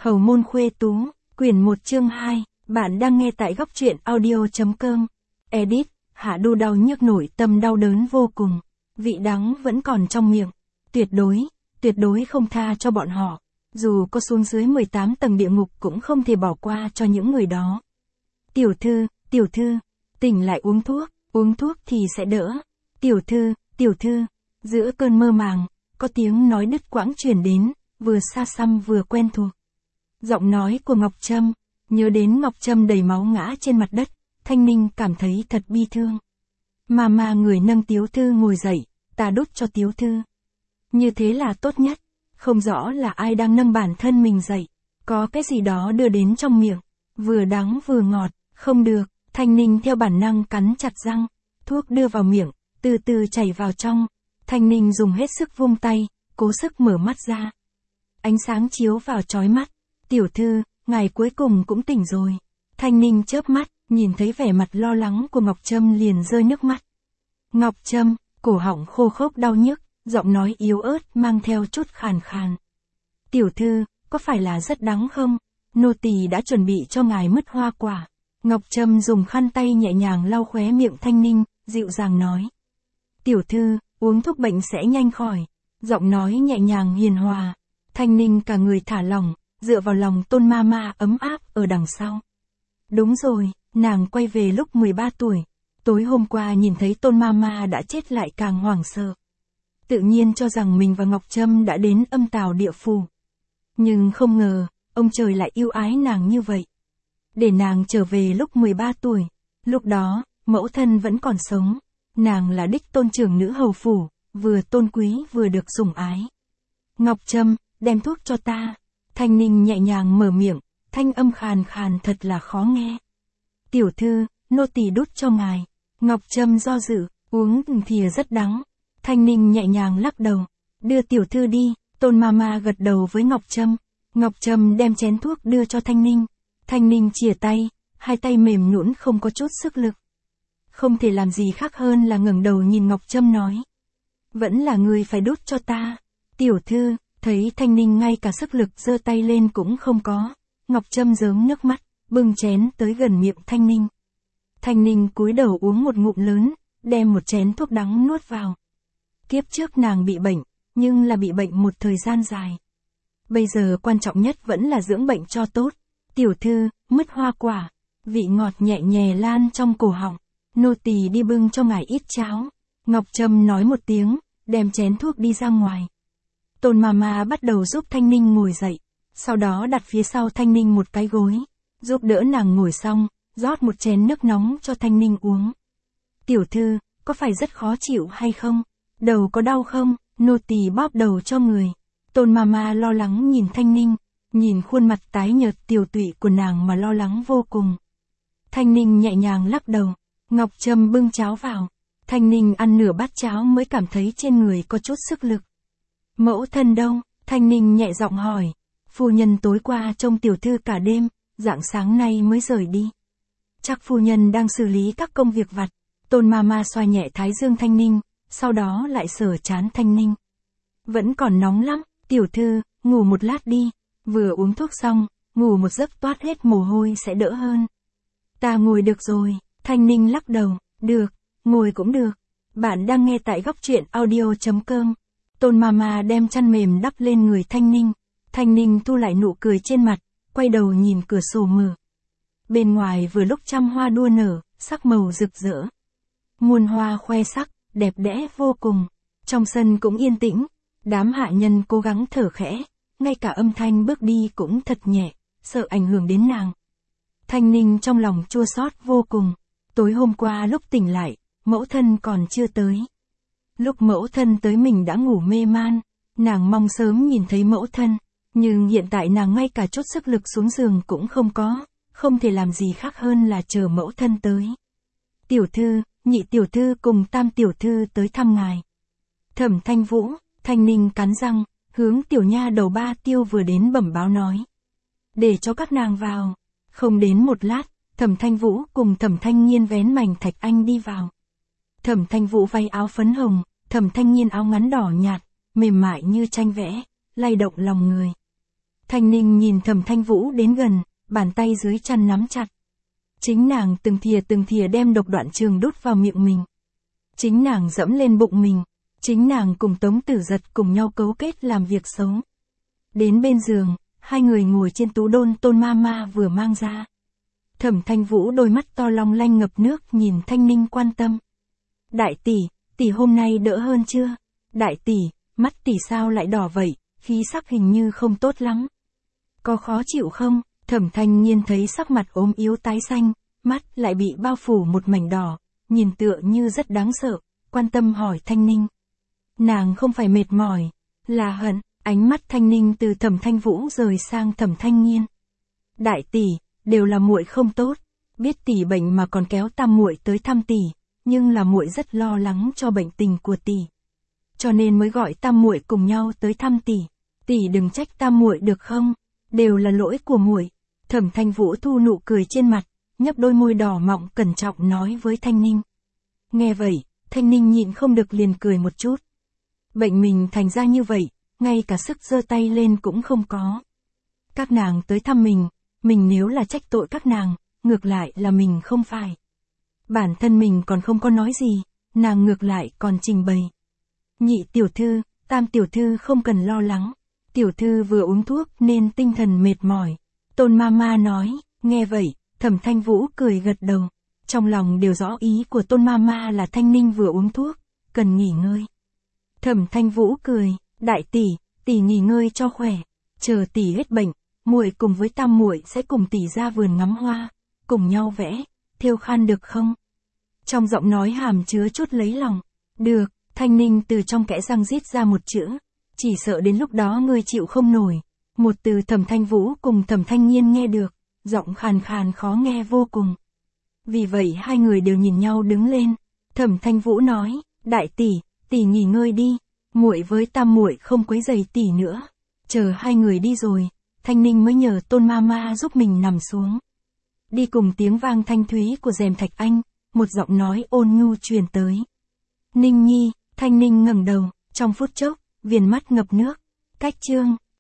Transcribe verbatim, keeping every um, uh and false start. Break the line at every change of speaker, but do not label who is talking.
Hầu môn khuê tú, quyển một chương hai, bạn đang nghe tại góc truyện audio.com. Edit, Hạ Đu đau nhức nổi tâm đau đớn vô cùng. Vị đắng vẫn còn trong miệng. Tuyệt đối, tuyệt đối không tha cho bọn họ. Dù có xuống dưới mười tám tầng địa ngục cũng không thể bỏ qua cho những người đó. Tiểu thư, tiểu thư, tỉnh lại uống thuốc, uống thuốc thì sẽ đỡ. Tiểu thư, tiểu thư, giữa cơn mơ màng, có tiếng nói đứt quãng truyền đến, vừa xa xăm vừa quen thuộc. Giọng nói của Ngọc Trâm, nhớ đến Ngọc Trâm đầy máu ngã trên mặt đất, Thanh Ninh cảm thấy thật bi thương. Mà mà người nâng Tiếu Thư ngồi dậy, ta đút cho Tiếu Thư. Như thế là tốt nhất, không rõ là ai đang nâng bản thân mình dậy, có cái gì đó đưa đến trong miệng, vừa đắng vừa ngọt, không được, Thanh Ninh theo bản năng cắn chặt răng, thuốc đưa vào miệng, từ từ chảy vào trong, Thanh Ninh dùng hết sức vung tay, cố sức mở mắt ra. Ánh sáng chiếu vào chói mắt. Tiểu thư, ngài cuối cùng cũng tỉnh rồi. Thanh Ninh chớp mắt, nhìn thấy vẻ mặt lo lắng của Ngọc Trâm liền rơi nước mắt. Ngọc Trâm, cổ họng khô khốc đau nhức, giọng nói yếu ớt mang theo chút khàn khàn. Tiểu thư, có phải là rất đắng không? Nô tỳ đã chuẩn bị cho ngài mứt hoa quả. Ngọc Trâm dùng khăn tay nhẹ nhàng lau khóe miệng Thanh Ninh, dịu dàng nói. Tiểu thư, uống thuốc bệnh sẽ nhanh khỏi. Giọng nói nhẹ nhàng hiền hòa. Thanh Ninh cả người thả lỏng, dựa vào lòng Tôn Ma Ma ấm áp ở đằng sau. Đúng rồi, nàng quay về lúc mười ba tuổi. Tối hôm qua nhìn thấy Tôn Ma Ma đã chết lại càng hoảng sợ. Tự nhiên cho rằng mình và Ngọc Trâm đã đến âm tào địa phủ. Nhưng không ngờ, ông trời lại yêu ái nàng như vậy. Để nàng trở về lúc mười ba tuổi. Lúc đó, mẫu thân vẫn còn sống. Nàng là đích tôn trưởng nữ hầu phủ, vừa tôn quý vừa được sủng ái. Ngọc Trâm, đem thuốc cho ta. Thanh Ninh nhẹ nhàng mở miệng, thanh âm khàn khàn thật là khó nghe. Tiểu thư, nô tỳ đút cho ngài. Ngọc Trâm do dự, uống từng thìa rất đắng. Thanh Ninh nhẹ nhàng lắc đầu, đưa tiểu thư đi. Tôn Ma Ma gật đầu với Ngọc Trâm. Ngọc Trâm đem chén thuốc đưa cho Thanh Ninh. Thanh Ninh chìa tay, hai tay mềm nhũn không có chút sức lực. Không thể làm gì khác hơn là ngẩng đầu nhìn Ngọc Trâm nói. Vẫn là người phải đút cho ta. Tiểu thư, thấy Thanh Ninh ngay cả sức lực giơ tay lên cũng không có. Ngọc Trâm rớm nước mắt, bưng chén tới gần miệng Thanh Ninh. Thanh Ninh cúi đầu uống một ngụm lớn, đem một chén thuốc đắng nuốt vào. Kiếp trước nàng bị bệnh, nhưng là bị bệnh một thời gian dài. Bây giờ quan trọng nhất vẫn là dưỡng bệnh cho tốt. Tiểu thư, mứt hoa quả, vị ngọt nhẹ nhẹ lan trong cổ họng. Nô tỳ đi bưng cho ngài ít cháo. Ngọc Trâm nói một tiếng, đem chén thuốc đi ra ngoài. Tôn Ma Ma bắt đầu giúp Thanh Ninh ngồi dậy, sau đó đặt phía sau Thanh Ninh một cái gối, giúp đỡ nàng ngồi xong, rót một chén nước nóng cho Thanh Ninh uống. Tiểu thư, có phải rất khó chịu hay không? Đầu có đau không? Nô tỳ bóp đầu cho người. Tôn Ma Ma lo lắng nhìn Thanh Ninh, nhìn khuôn mặt tái nhợt tiều tụy của nàng mà lo lắng vô cùng. Thanh Ninh nhẹ nhàng lắc đầu, Ngọc Trâm bưng cháo vào. Thanh Ninh ăn nửa bát cháo mới cảm thấy trên người có chút sức lực. Mẫu thân đâu? Thanh Ninh nhẹ giọng hỏi. Phu nhân tối qua trông tiểu thư cả đêm, rạng sáng nay mới rời đi. Chắc phu nhân đang xử lý các công việc vặt. Tôn Ma Ma xoa nhẹ thái dương Thanh Ninh, sau đó lại sờ trán Thanh Ninh. Vẫn còn nóng lắm, tiểu thư, ngủ một lát đi. Vừa uống thuốc xong, ngủ một giấc toát hết mồ hôi sẽ đỡ hơn. Ta ngồi được rồi. Thanh Ninh lắc đầu. Được, ngồi cũng được. Bạn đang nghe tại góc truyện audio.com. Tôn Ma Ma đem chăn mềm đắp lên người Thanh Ninh. Thanh Ninh thu lại nụ cười trên mặt, quay đầu nhìn cửa sổ mở. Bên ngoài vừa lúc trăm hoa đua nở, sắc màu rực rỡ. Muôn hoa khoe sắc, đẹp đẽ vô cùng. Trong sân cũng yên tĩnh, đám hạ nhân cố gắng thở khẽ, ngay cả âm thanh bước đi cũng thật nhẹ, sợ ảnh hưởng đến nàng. Thanh Ninh trong lòng chua xót vô cùng. Tối hôm qua lúc tỉnh lại, mẫu thân còn chưa tới. Lúc mẫu thân tới mình đã ngủ mê man, nàng mong sớm nhìn thấy mẫu thân, nhưng hiện tại nàng ngay cả chút sức lực xuống giường cũng không có, không thể làm gì khác hơn là chờ mẫu thân tới. Tiểu thư, nhị tiểu thư cùng tam tiểu thư tới thăm ngài. Thẩm Thanh Vũ, Thanh Ninh cắn răng, hướng tiểu nha đầu Ba Tiêu vừa đến bẩm báo nói. Để cho các nàng vào. Không đến một lát, Thẩm Thanh Vũ cùng Thẩm Thanh Nhiên vén mảnh thạch anh đi vào. Thẩm Thanh Vũ váy áo phấn hồng, Thẩm Thanh Nhiên áo ngắn đỏ nhạt, mềm mại như tranh vẽ, lay động lòng người. Thanh Ninh nhìn Thẩm Thanh Vũ đến gần, bàn tay dưới chăn nắm chặt. Chính nàng từng thìa từng thìa đem độc đoạn trường đút vào miệng mình. Chính nàng dẫm lên bụng mình. Chính nàng cùng Tống Tử Giật cùng nhau cấu kết làm việc xấu. Đến bên giường, hai người ngồi trên tú đôn Tôn ma ma vừa mang ra. Thẩm Thanh Vũ đôi mắt to long lanh ngập nước nhìn Thanh Ninh quan tâm. Đại tỷ, tỷ hôm nay đỡ hơn chưa? Đại tỷ, mắt tỷ sao lại đỏ vậy, khí sắc hình như không tốt lắm. Có khó chịu không? Thẩm Thanh Nhiên thấy sắc mặt ốm yếu tái xanh, mắt lại bị bao phủ một mảnh đỏ, nhìn tựa như rất đáng sợ, quan tâm hỏi Thanh Ninh. Nàng không phải mệt mỏi, là hận. Ánh mắt Thanh Ninh từ Thẩm Thanh Vũ rời sang Thẩm Thanh Nhiên. Đại tỷ, đều là muội không tốt, biết tỷ bệnh mà còn kéo tam muội tới thăm tỷ, nhưng là muội rất lo lắng cho bệnh tình của tỷ, cho nên mới gọi tam muội cùng nhau tới thăm tỷ. Tỷ đừng trách tam muội được không? Đều là lỗi của muội. Thẩm Thanh Vũ thu nụ cười trên mặt, nhấp đôi môi đỏ mọng cẩn trọng nói với Thanh Ninh. Nghe vậy, Thanh Ninh nhịn không được liền cười một chút. Bệnh mình thành ra như vậy, ngay cả sức giơ tay lên cũng không có. Các nàng tới thăm mình, mình nếu là trách tội các nàng, ngược lại là mình không phải. Bản thân mình còn không có nói gì, nàng ngược lại còn trình bày. Nhị tiểu thư, tam tiểu thư không cần lo lắng. Tiểu thư vừa uống thuốc nên tinh thần mệt mỏi. Tôn ma ma nói, nghe vậy, Thẩm Thanh Vũ cười gật đầu. Trong lòng đều rõ ý của Tôn ma ma là Thanh Ninh vừa uống thuốc, cần nghỉ ngơi. Thẩm Thanh Vũ cười, đại tỷ, tỷ nghỉ ngơi cho khỏe. Chờ tỷ hết bệnh, muội cùng với tam muội sẽ cùng tỷ ra vườn ngắm hoa, cùng nhau vẽ, thêu khăn được không? Trong giọng nói hàm chứa chút lấy lòng. Được. Thanh Ninh từ trong kẽ răng rít ra một chữ. Chỉ sợ đến lúc đó ngươi chịu không nổi. Một từ Thẩm Thanh Vũ cùng Thẩm Thanh Nhiên nghe được, giọng khàn khàn khó nghe vô cùng. Vì vậy hai người đều nhìn nhau đứng lên. Thẩm Thanh Vũ nói, đại tỷ, tỷ nghỉ ngơi đi, muội với tam muội không quấy rầy tỷ nữa. Chờ hai người đi rồi, Thanh Ninh mới nhờ Tôn ma ma giúp mình nằm xuống. Đi cùng tiếng vang thanh thúy của rèm thạch anh, một giọng nói ôn nhu truyền tới. Ninh Nhi. Thanh Ninh ngẩng đầu, trong phút chốc, viền mắt ngập nước. Cách chương